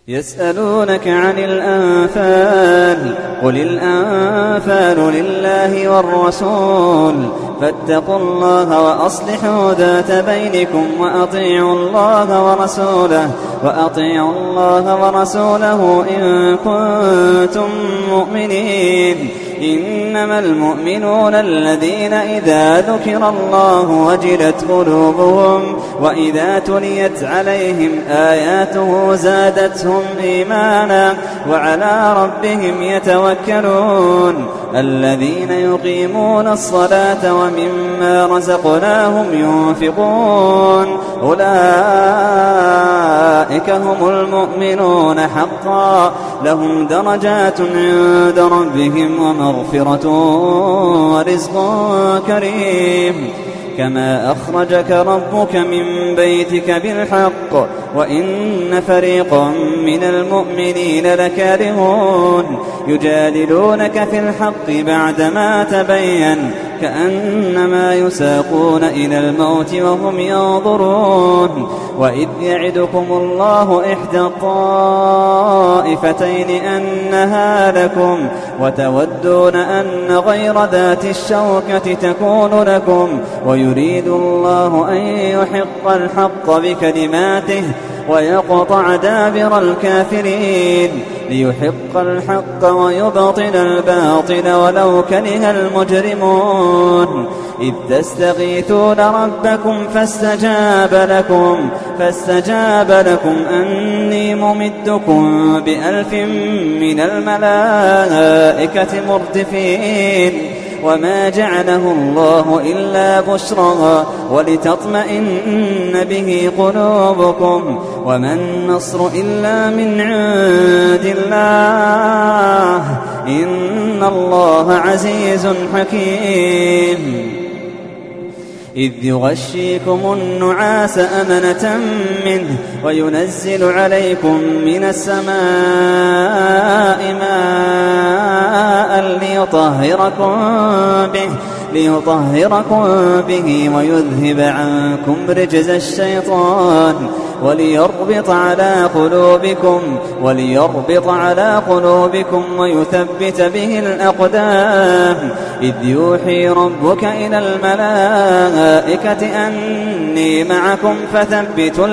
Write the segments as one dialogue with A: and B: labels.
A: يسألونك عن الأنفال قل الأنفال لله والرسول فاتقوا الله وأصلحوا ذات بينكم وأطيعوا الله ورسوله إن كنتم مؤمنين. إنما المؤمنون الذين إذا ذكر الله وجلت قلوبهم وإذا تليت عليهم آياته زادتهم إيمانا وعلى ربهم يتوكلون. الذين يقيمون الصلاة ومما رزقناهم ينفقون أولئك هم المؤمنون حقا لهم درجات عند ربهم ومغفرة ورزق كريم. كما أخرجك ربك من بيتك بالحق وإن فريقا من المؤمنين لكارهون يجادلونك في الحق بعدما تبين كأنما يساقون إلى الموت وهم ينظرون. وإذ يعدكم الله إحدى الطائفتين أنها لكم وتودون أن غير ذات الشوكة تكون لكم ويريد الله أن يحق الحق بكلماته ويقطع دابر الكافرين ليحق الحق ويبطل الباطل ولو كره المجرمون. إذ تستغيثون ربكم فاستجاب لكم أني ممدكم ب1000 من الملائكة مردفين. وما جعله الله إلا بشرى ولتطمئن به قلوبكم وما النصر إلا من عند الله إن الله عزيز حكيم. إذ يغشيكم النعاس أمنة منه وينزل عليكم من السماء ماء ليطهركم به ويذهب عنكم رجز الشيطان وليربط على قلوبكم ويثبت به الأقدام. إذ يوحي ربك إلى الملائكة أني معكم فثبتوا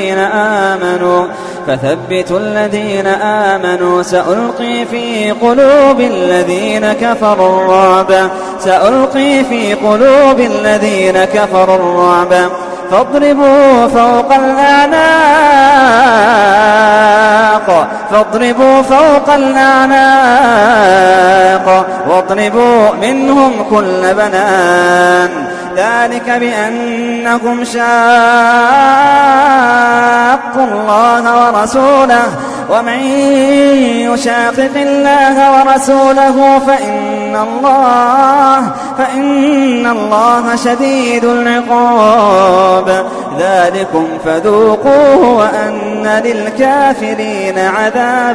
A: الذين آمنوا سألقي في قلوب الذين كفروا الرعب فاضربوا فوق الأعناق واضربوا منهم كل بنان. ذلك بأنهم شاقوا الله ورسوله ومن يشاقق الله ورسوله فإن الله شديد العقاب. ذلكم فذوقوه وأن للكافرين عذاب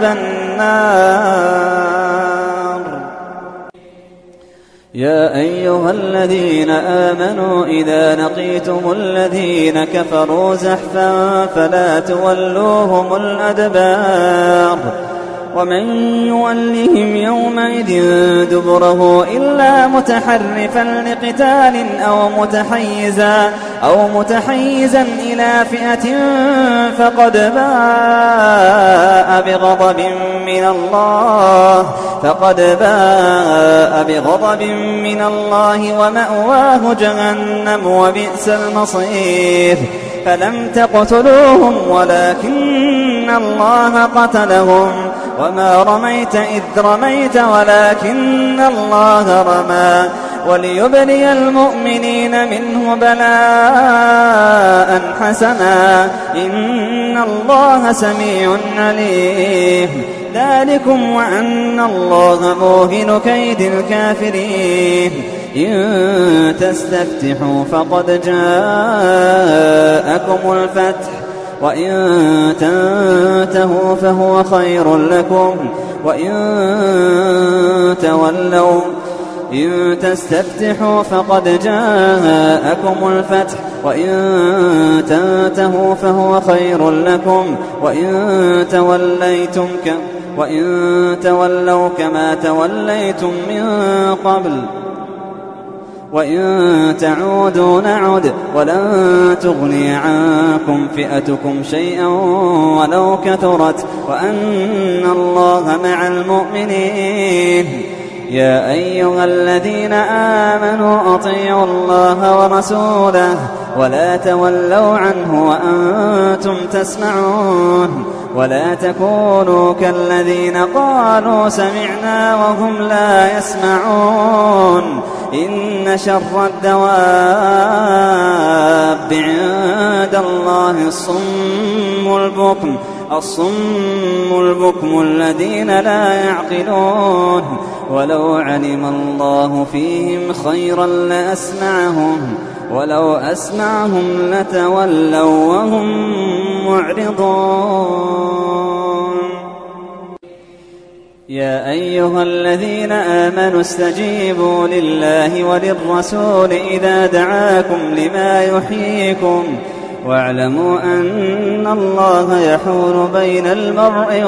A: النار. يا أيها الذين آمنوا إذا لقيتم الذين كفروا زحفا فلا تولوهم الأدبار ومن يولهم يومئذ دبره إلا متحرفا لقتال أو متحيزا إلى فئة فقد باء بغضب من الله ومأواه جهنم وبئس المصير. فلم تقتلوهم ولكن الله قتلهم وما رميت إذ رميت ولكن الله رمى وليبلي المؤمنين منه بلاء حسنا إن الله سميع عليم. ذلكم وأن الله موهن كيد الكافرين. إن تستفتحوا فقد جاءكم الفتح وإن تنتهوا فهو خير لكم وإن تولوا إن تستفتحوا فقد جاءكم الفتح وإن تنتهوا فهو خير لكم وإن تولوا كما توليتم من قبل وإن تعودوا نعد ولن تغني عنكم فئتكم شيئا ولو كثرت وأن الله مع المؤمنين. يا أيها الذين آمنوا أطيعوا الله ورسوله ولا تولوا عنه وأنتم تسمعون ولا تكونوا كالذين قالوا سمعنا وهم لا يسمعون. إن شر الدواب عند الله الصم البكم الذين لا يعقلون. ولو علم الله فيهم خيرا لأسمعهم ولو أسمعهم لتولوا وهم معرضون. يا أيها الذين آمنوا استجيبوا لله وللرسول إذا دعاكم لما يحييكم واعلموا أن الله يحول بين المرء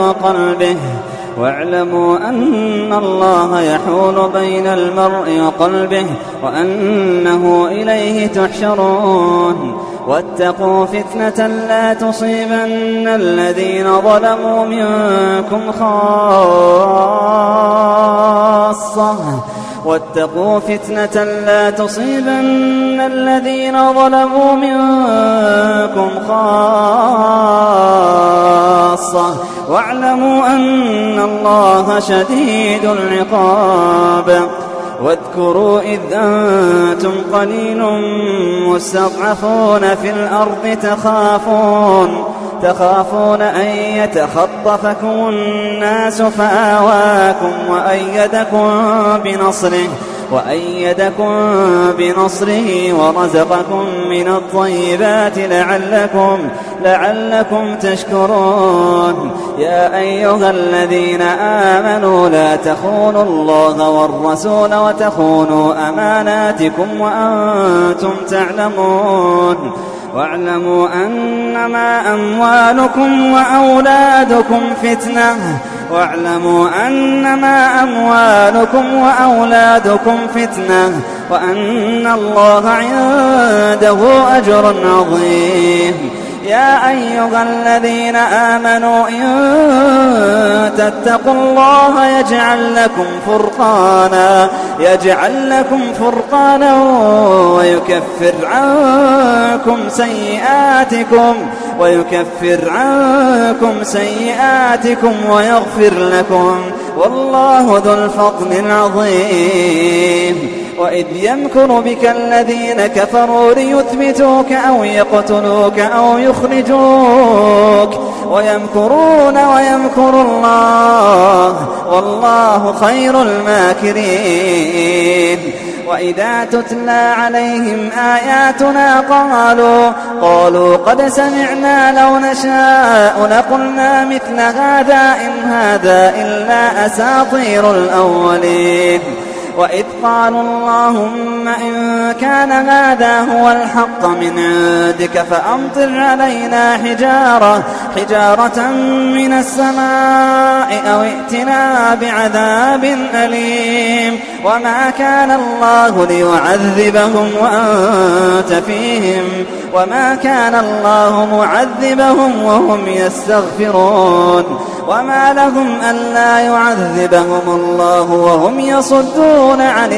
A: وقلبه وأنه إليه تحشرون. واتقوا فتنة لا تصيبن الذين ظلموا منكم خاصة واعلموا أن الله شديد العقاب. واذكروا إذ أنتم قليل مستضعفون في الأرض تخافون أن يتخطفكم الناس فآواكم وأيدكم بنصره ورزقكم من الطيبات لعلكم تشكرون. يا أيها الذين آمنوا لا تخونوا الله والرسول وتخونوا أماناتكم وأنتم تعلمون. واعلموا أنما أموالكم وأولادكم فتنة وأن الله عنده أجر عظيم. يا أيها الذين آمنوا إن تتقوا الله يجعل لكم فرقانا ويكفر عنكم سيئاتكم ويغفر لكم والله ذو الفضل العظيم. وإذ يمكر بك الذين كفروا ليثبتوك أو يقتلوك أو يخرجوك ويمكرون ويمكر الله والله خير الماكرين. وإذا تتلى عليهم آياتنا قالوا قد سمعنا لو نشاء لقلنا مثل هذا إن هذا إلا أساطير الأولين. وإذ قالوا اللهم إن كان هذا هو الحق من عندك فأمطر علينا حجارة من السماء أو ائتنا بعذاب أليم. وما كان الله ليعذبهم وأنت فيهم وما كان الله معذبهم وهم يستغفرون. وما لهم ألا يعذبهم الله وهم يصدون عن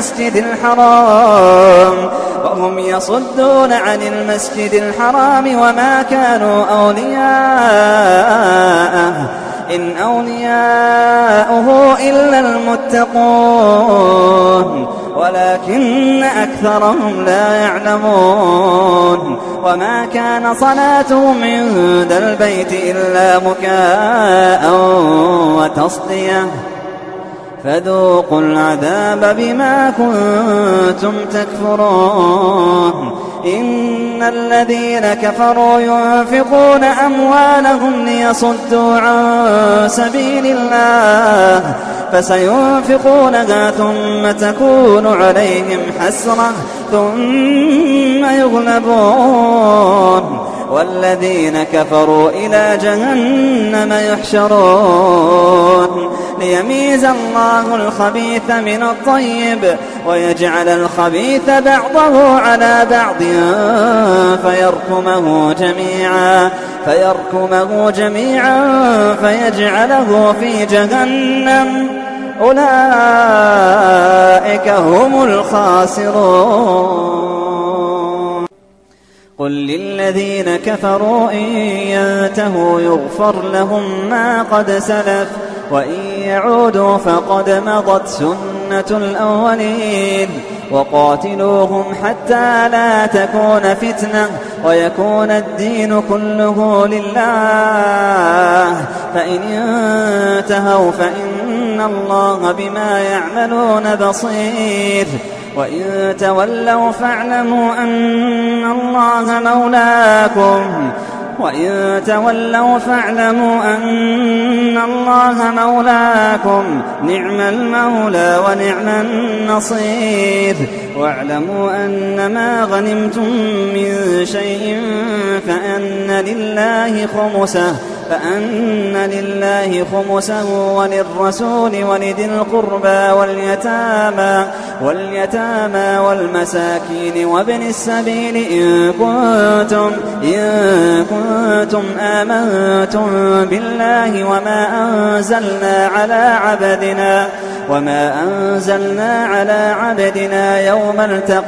A: المسجد الحرام وما كانوا أولياءه إن أولياؤه إلا المتقون ولكن أكثرهم لا يعلمون. وما كان صلاتهم عند البيت إلا مكاء وتصدية فذوقوا العذاب بما كنتم تكفرون. إن الذين كفروا ينفقون أموالهم ليصدوا عن سبيل الله فسينفقونها ثم تكون عليهم حسرة ثم يغلبون والذين كفروا إلى جهنم يحشرون ليميز الله الخبيث من الطيب ويجعل الخبيث بعضه على بعض فيركمه جميعا فيجعله في جهنم أولئك هم الخاسرون. قل للذين كفروا إن ينتهوا يغفر لهم ما قد سلف وإن يعودوا فقد مضت سنة الأولين وقاتلوهم حتى لا تكون فتنة ويكون الدين كله لله فإن انتهوا فإن الله بما يعملون بصير وإن تولوا فاعلموا أن الله مولاكم نعم المولى ونعم النصير واعلموا أن ما غنمتم من شيء فأن لله خمسه وللرسول ولذي القربى واليتامى والمساكين وابن السبيل إن كنتم آمنتم بالله وما أنزلنا على عبدنا يوم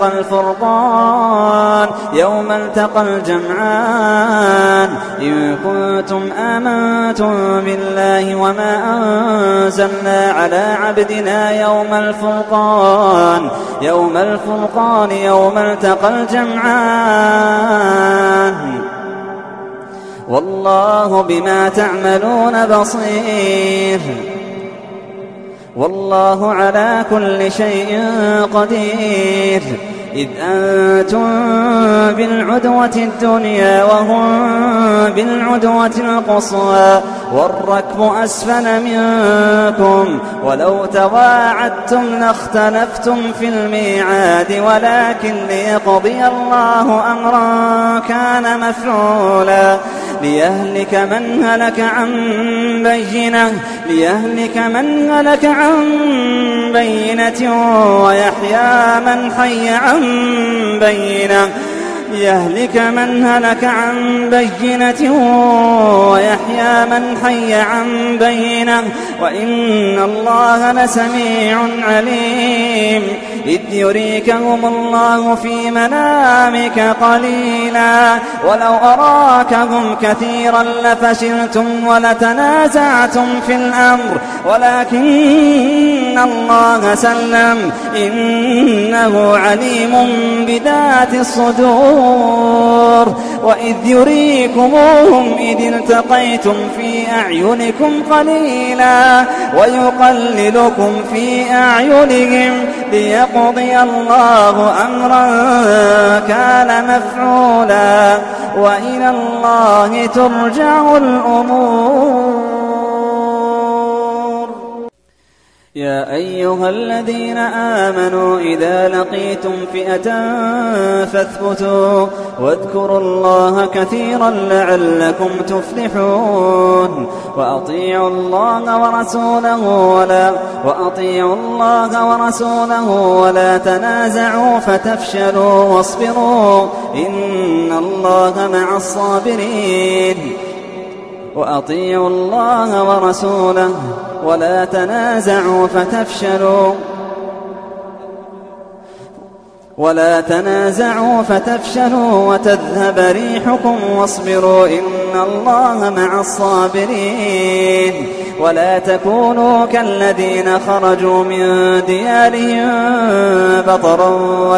A: التقى الجمعان إن كنتم آمنتم بالله وما أنزلنا على عبدنا يوم الفرقان يوم التقى الجمعان والله بما تعملون بصير والله على كل شيء قدير. إذ أنتم بالعدوة الدنيا وهم بالعدوة القصوى والركب أسفل منكم ولو تواعدتم لاختلفتم في الميعاد ولكن ليقضي الله أمرا كان مفعولا ليهلك من هلك عن بينة ويحيى من حي عن بينة وإن الله لسميع عليم. إذ يريكهم الله في منامك قليلا ولو أراكهم كثيرا لفشلتم ولتنازعتم في الأمر ولكن الله سلم إنه عليم بذات الصدور. وإذ يريكموهم إذ التقيتم في أعينكم قليلا ويقللكم في أعينهم ليقضي الله أمرا كان مفعولا وإلى الله ترجع الأمور. يا أيها الذين آمنوا إذا لقيتم فئة فاثبتوا واذكروا الله كثيرا لعلكم تفلحون. وأطيعوا الله ورسوله ولا تنازعوا فتفشلوا واصبروا إن الله مع الصابرين. وأطيعوا الله ورسوله ولا تنازعوا فتفشلوا وتذهب ريحكم واصبروا إن الله مع الصابرين. ولا تكونوا كالذين خرجوا من ديارهم بطرا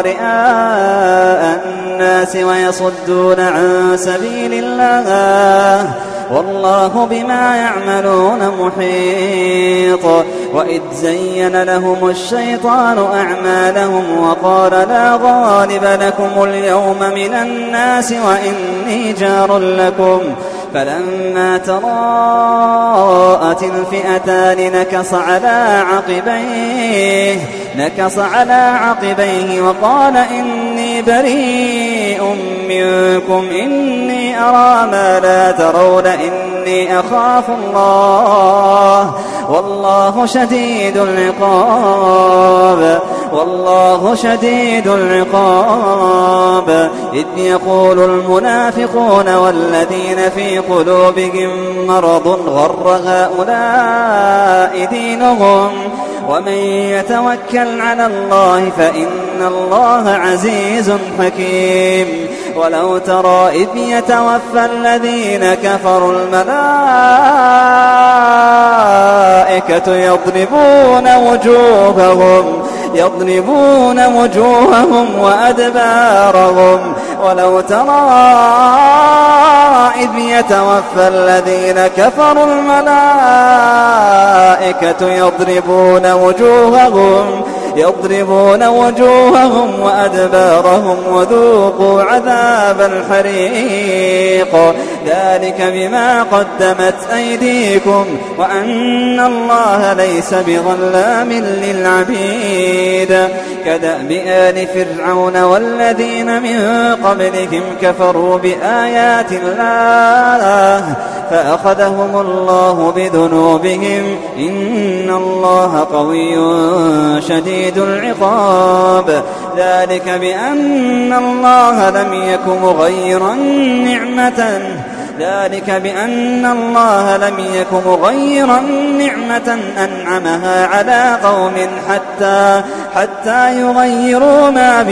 A: ورئاء الناس ويصدون عن سبيل الله والله بما يعملون محيط. وإذ زين لهم الشيطان أعمالهم وقال لا غالب لكم اليوم من الناس وإني جار لكم فلما تراءت الفئتان نكص على عقبيه وقال إني بريء منكم إني أرى ما لا ترون إني أخاف الله والله شديد العقاب إذ يقول المنافقون والذين في قلوبهم مرض غر هؤلاء دينهم ومن يتوكل على الله فإن الله عزيز حكيم ولو ترى إذ يتوفى الذين كفروا الملائكة يضربون وجوههم وأدبارهم ولو ترى إذ يتوفى الذين كفروا الملائكة يضربون وجوههم وأدبارهم وذوقوا عذاب الحريق ذلك بما قدمت أيديكم وأن الله ليس بظلام للعبيد كدأب آل فرعون والذين من قبلهم كفروا بآيات الله فأخذهم الله بذنوبهم إن الله قوي شديد العقاب ذلك بأن الله لم يك مغيرا نعمة أنعمها على قوم حتى يغيروا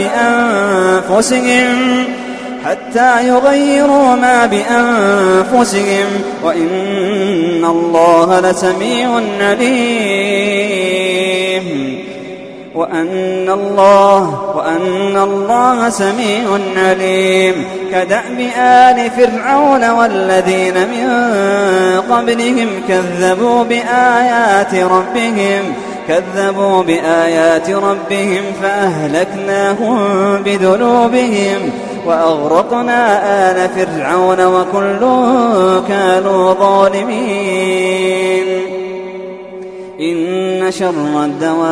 A: ما بأنفسهم وإن الله لسميع عليم وأن الله سميع عليم كدأب آل فرعون والذين من قبلهم كذبوا بآيات ربهم فأهلكناهم بذنوبهم وأغرقنا آل فرعون وكل كانوا ظالمين إن شر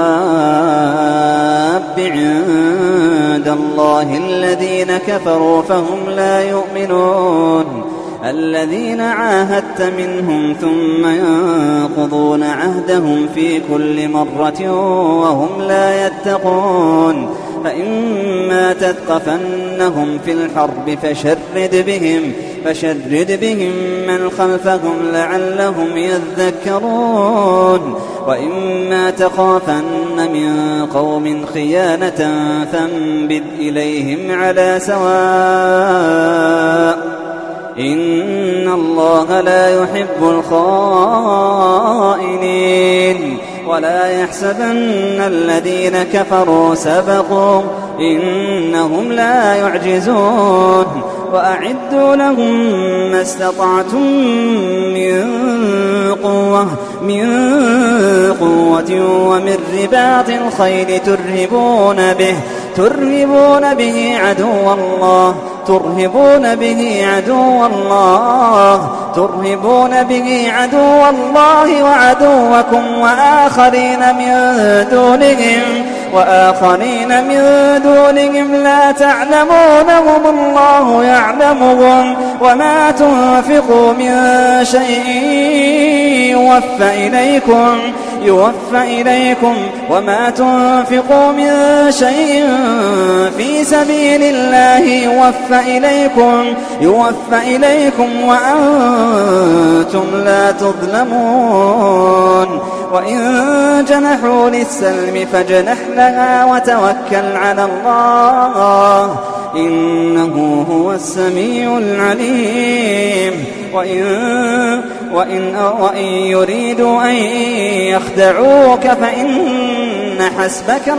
A: الدواب عند الله الذين كفروا فهم لا يؤمنون الذين عاهدت منهم ثم ينقضون عهدهم في كل مرة وهم لا يتقون فإما تثقفنهم في الحرب فشرد بهم من خلفهم لعلهم يذكرون وإما تخافن من قوم خيانة فانبذ إليهم على سواء إن الله لا يحب الخائنين ولا يحسبن الذين كفروا سبقوا إنهم لا يعجزون وأعدوا لهم ما استطعتم من قوة ومن رباط الخيل ترهبون به عدو الله وعدوكم وآخرين من دونهم لا تعلمونهم الله يعلمهم وما تنفقوا من شيء يوفى إليكم وما تنفقوا من شيء في سبيل الله يوفى إليكم وأنتم لا تظلمون وإن جنحوا للسلم فاجنح لها وتوكل على الله إنه هو السميع العليم وإن يريدوا أن يخدعوك فإن حسبك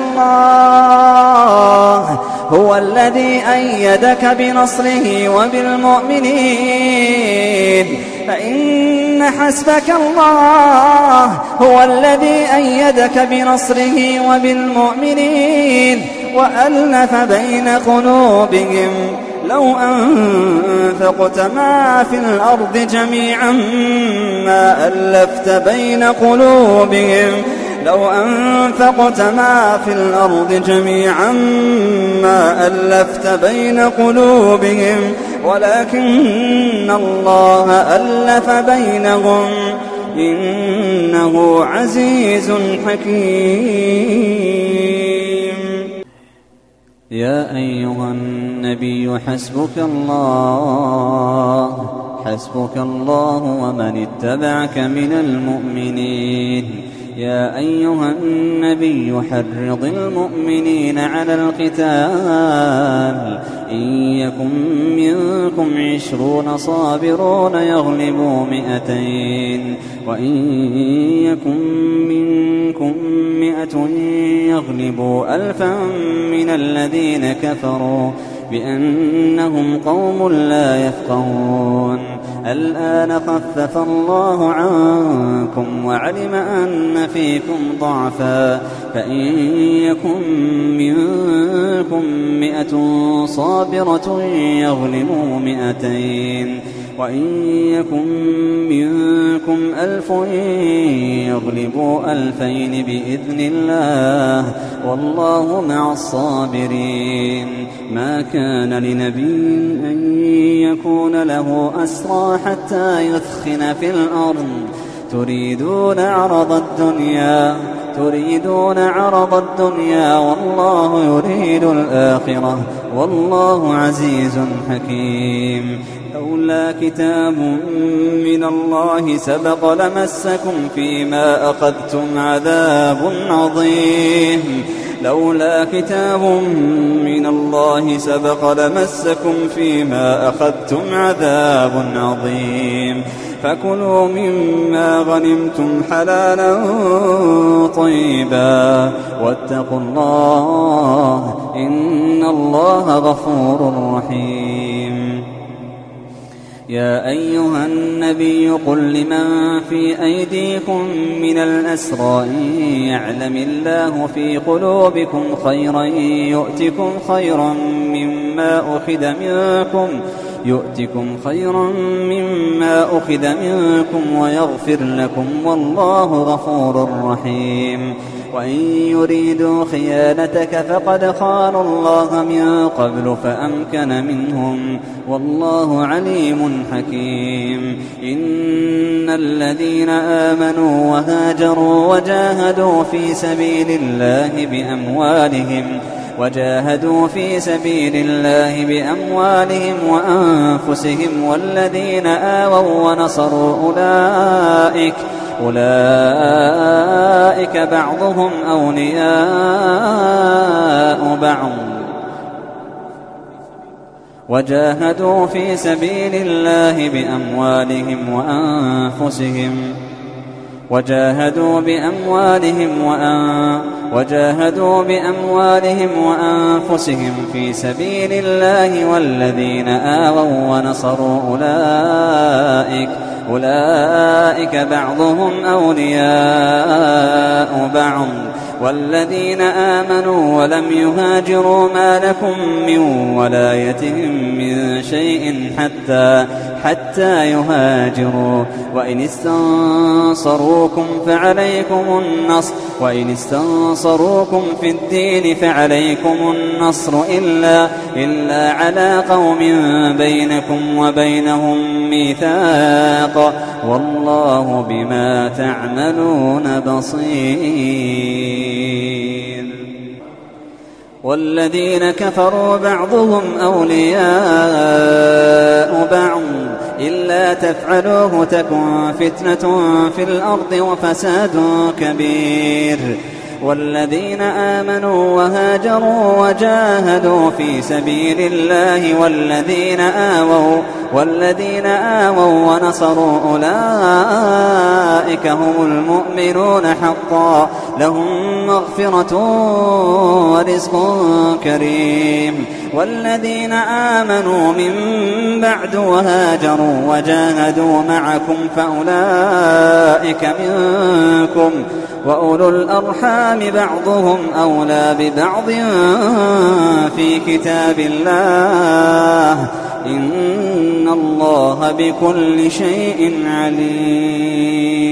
A: الله هو الذي أيدك بنصره وبالمؤمنين وألف بين قلوبهم لو أنفقت ما في الأرض جميعا ما ألفت بين قلوبهم لو أنفقت ما في الأرض جميعا ما ألفت بين قلوبهم ولكن الله ألف بينهم إنه عزيز حكيم.
B: يا أيها النبي حسبك الله ومن اتبعك من المؤمنين. يا أيها النبي حرض المؤمنين على القتال إن يكن منكم 20 صابرون يغلبوا 200 وإن يكن منكم 100 يغلبوا 1000 من الذين كفروا بأنهم قوم لا يفقهون. الآن خفف الله عنكم وعلم أن فيكم ضعفا فإن يكن منكم 100 صابرة يغلبوا 200 وإن يكن منكم 1000 يغلبوا 2000 بإذن الله والله مع الصابرين. ما كان لنبي أن يكون له أسرى حتى يثخن في الأرض تريدون عرض الدنيا والله يريد الآخرة والله عزيز حكيم. لولا كتاب من الله سبق لمسكم فيما أخذتم عذاب عظيم. لولا كتاب من الله سبق لمسكم فيما أخذتم عذاب عظيم. فكلوا مما غنمتم حلالا طيبا واتقوا الله إن الله غفور رحيم. يا أيها النبي قل لمن في أيديكم من الأسرى إن يعلم الله في قلوبكم خيرا يؤتكم خيرا مما أخذ منكم ويغفر لكم والله غفور رحيم. وإن يريدوا خيانتك فقد خانوا الله من قبل فأمكن منهم والله عليم حكيم. إن الذين آمنوا وهاجروا وجاهدوا في سبيل الله بأموالهم وأنفسهم والذين آووا ونصروا أولئك بعضهم أولياء بعض وجاهدوا في سبيل الله بأموالهم وأنفسهم في سبيل الله والذين آووا ونصروا أولئك بعضهم أولياء بعض والذين آمنوا ولم يهاجروا ما لكم من ولايتهم من شيء حتى يهاجروا. وإن استنصروكم في الدين فعليكم النصر إلا على قوم بينكم وبينهم ميثاق والله بما تعملون بصير. والذين كفروا بعضهم أولياء بعض إلا تفعلوه تكن فتنة في الأرض وفساد كبير. والذين آمنوا وهاجروا وجاهدوا في سبيل الله والذين آووا ونصروا أولئك هم المؤمنون حقا لهم مغفرة ورزق كريم. والذين آمنوا من بعد وهاجروا وجاهدوا معكم
A: وأولو الأرحام بعضهم أولى ببعض في كتاب الله إن الله بكل شيء عليم.